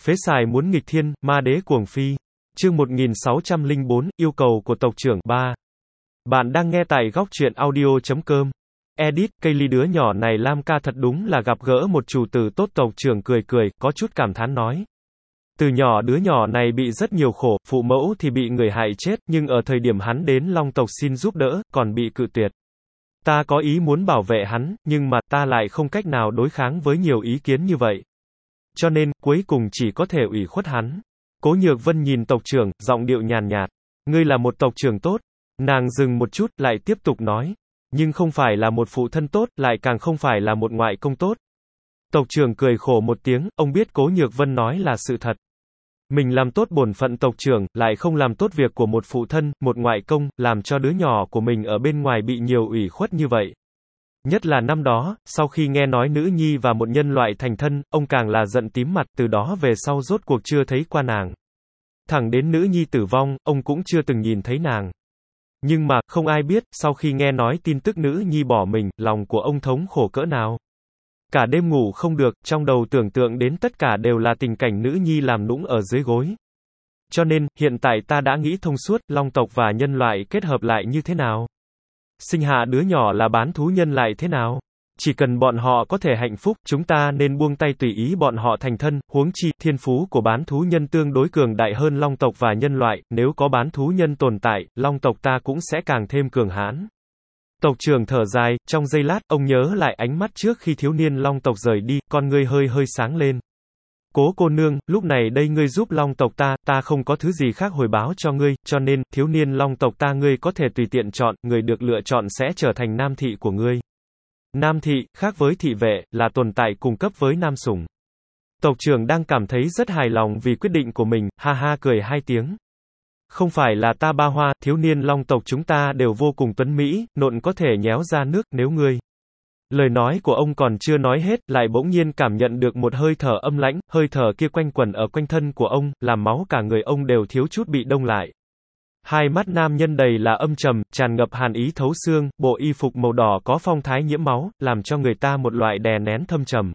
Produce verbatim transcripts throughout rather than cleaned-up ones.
Phế xài muốn nghịch thiên, ma đế cuồng phi. Chương một nghìn sáu trăm lẻ bốn, yêu cầu của tộc trưởng, ba. Bạn đang nghe tại góc truyện audio chấm com. Edit, cây ly đứa nhỏ này Lam ca thật đúng là gặp gỡ một chủ tử tốt. Tộc trưởng cười cười, có chút cảm thán nói. Từ nhỏ đứa nhỏ này bị rất nhiều khổ, phụ mẫu thì bị người hại chết, nhưng ở thời điểm hắn đến Long tộc xin giúp đỡ, còn bị cự tuyệt. Ta có ý muốn bảo vệ hắn, nhưng mà ta lại không cách nào đối kháng với nhiều ý kiến như vậy. Cho nên, cuối cùng chỉ có thể ủy khuất hắn. Cố Nhược Vân nhìn tộc trưởng, giọng điệu nhàn nhạt. Ngươi là một tộc trưởng tốt. Nàng dừng một chút, lại tiếp tục nói. Nhưng không phải là một phụ thân tốt, lại càng không phải là một ngoại công tốt. Tộc trưởng cười khổ một tiếng, ông biết Cố Nhược Vân nói là sự thật. Mình làm tốt bổn phận tộc trưởng, lại không làm tốt việc của một phụ thân, một ngoại công, làm cho đứa nhỏ của mình ở bên ngoài bị nhiều ủy khuất như vậy. Nhất là năm đó, sau khi nghe nói nữ nhi và một nhân loại thành thân, ông càng là giận tím mặt, từ đó về sau rốt cuộc chưa thấy qua nàng. Thẳng đến nữ nhi tử vong, ông cũng chưa từng nhìn thấy nàng. Nhưng mà, không ai biết, sau khi nghe nói tin tức nữ nhi bỏ mình, lòng của ông thống khổ cỡ nào. Cả đêm ngủ không được, trong đầu tưởng tượng đến tất cả đều là tình cảnh nữ nhi làm nũng ở dưới gối. Cho nên, hiện tại ta đã nghĩ thông suốt, Long tộc và nhân loại kết hợp lại như thế nào? Sinh hạ đứa nhỏ là bán thú nhân lại thế nào? Chỉ cần bọn họ có thể hạnh phúc, chúng ta nên buông tay tùy ý bọn họ thành thân, huống chi, thiên phú của bán thú nhân tương đối cường đại hơn Long tộc và nhân loại, nếu có bán thú nhân tồn tại, Long tộc ta cũng sẽ càng thêm cường hãn. Tộc trưởng thở dài, trong giây lát, ông nhớ lại ánh mắt trước khi thiếu niên Long tộc rời đi, con ngươi hơi hơi sáng lên. Cố cô nương, lúc này đây ngươi giúp Long tộc ta, ta không có thứ gì khác hồi báo cho ngươi, cho nên, thiếu niên Long tộc ta ngươi có thể tùy tiện chọn, người được lựa chọn sẽ trở thành nam thị của ngươi. Nam thị, khác với thị vệ, là tồn tại cùng cấp với nam sủng. Tộc trưởng đang cảm thấy rất hài lòng vì quyết định của mình, ha ha cười hai tiếng. Không phải là ta ba hoa, thiếu niên Long tộc chúng ta đều vô cùng tuấn mỹ, nộn có thể nhéo ra nước, nếu ngươi. Lời nói của ông còn chưa nói hết, lại bỗng nhiên cảm nhận được một hơi thở âm lãnh, hơi thở kia quanh quẩn ở quanh thân của ông, làm máu cả người ông đều thiếu chút bị đông lại. Hai mắt nam nhân đầy là âm trầm, tràn ngập hàn ý thấu xương, bộ y phục màu đỏ có phong thái nhiễm máu, làm cho người ta một loại đè nén thâm trầm.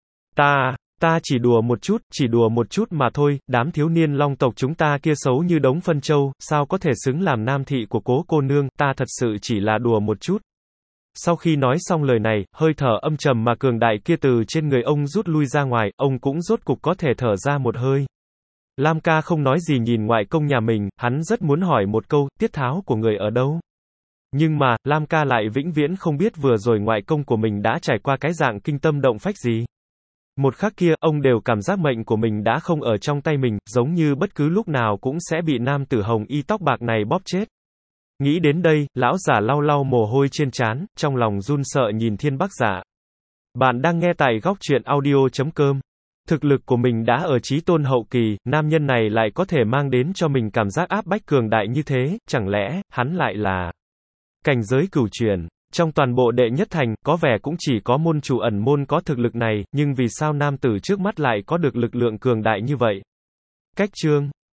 Ta, ta chỉ đùa một chút, chỉ đùa một chút mà thôi, đám thiếu niên Long tộc chúng ta kia xấu như đống phân châu, sao có thể xứng làm nam thị của Cố cô nương, ta thật sự chỉ là đùa một chút. Sau khi nói xong lời này, hơi thở âm trầm mà cường đại kia từ trên người ông rút lui ra ngoài, ông cũng rốt cục có thể thở ra một hơi. Lam ca không nói gì nhìn ngoại công nhà mình, hắn rất muốn hỏi một câu, tiết tháo của người ở đâu? Nhưng mà, Lam ca lại vĩnh viễn không biết vừa rồi ngoại công của mình đã trải qua cái dạng kinh tâm động phách gì. Một khắc kia, ông đều cảm giác mệnh của mình đã không ở trong tay mình, giống như bất cứ lúc nào cũng sẽ bị nam tử hồng y tóc bạc này bóp chết. Nghĩ đến đây, lão giả lau lau mồ hôi trên trán, trong lòng run sợ nhìn Thiên Bắc Giả. Bạn đang nghe tại góc truyện audio chấm com. Thực lực của mình đã ở chí tôn hậu kỳ, nam nhân này lại có thể mang đến cho mình cảm giác áp bách cường đại như thế, chẳng lẽ, hắn lại là cảnh giới cửu truyền. Trong toàn bộ đệ nhất thành, có vẻ cũng chỉ có môn chủ ẩn môn có thực lực này, nhưng vì sao nam tử trước mắt lại có được lực lượng cường đại như vậy? Cách chương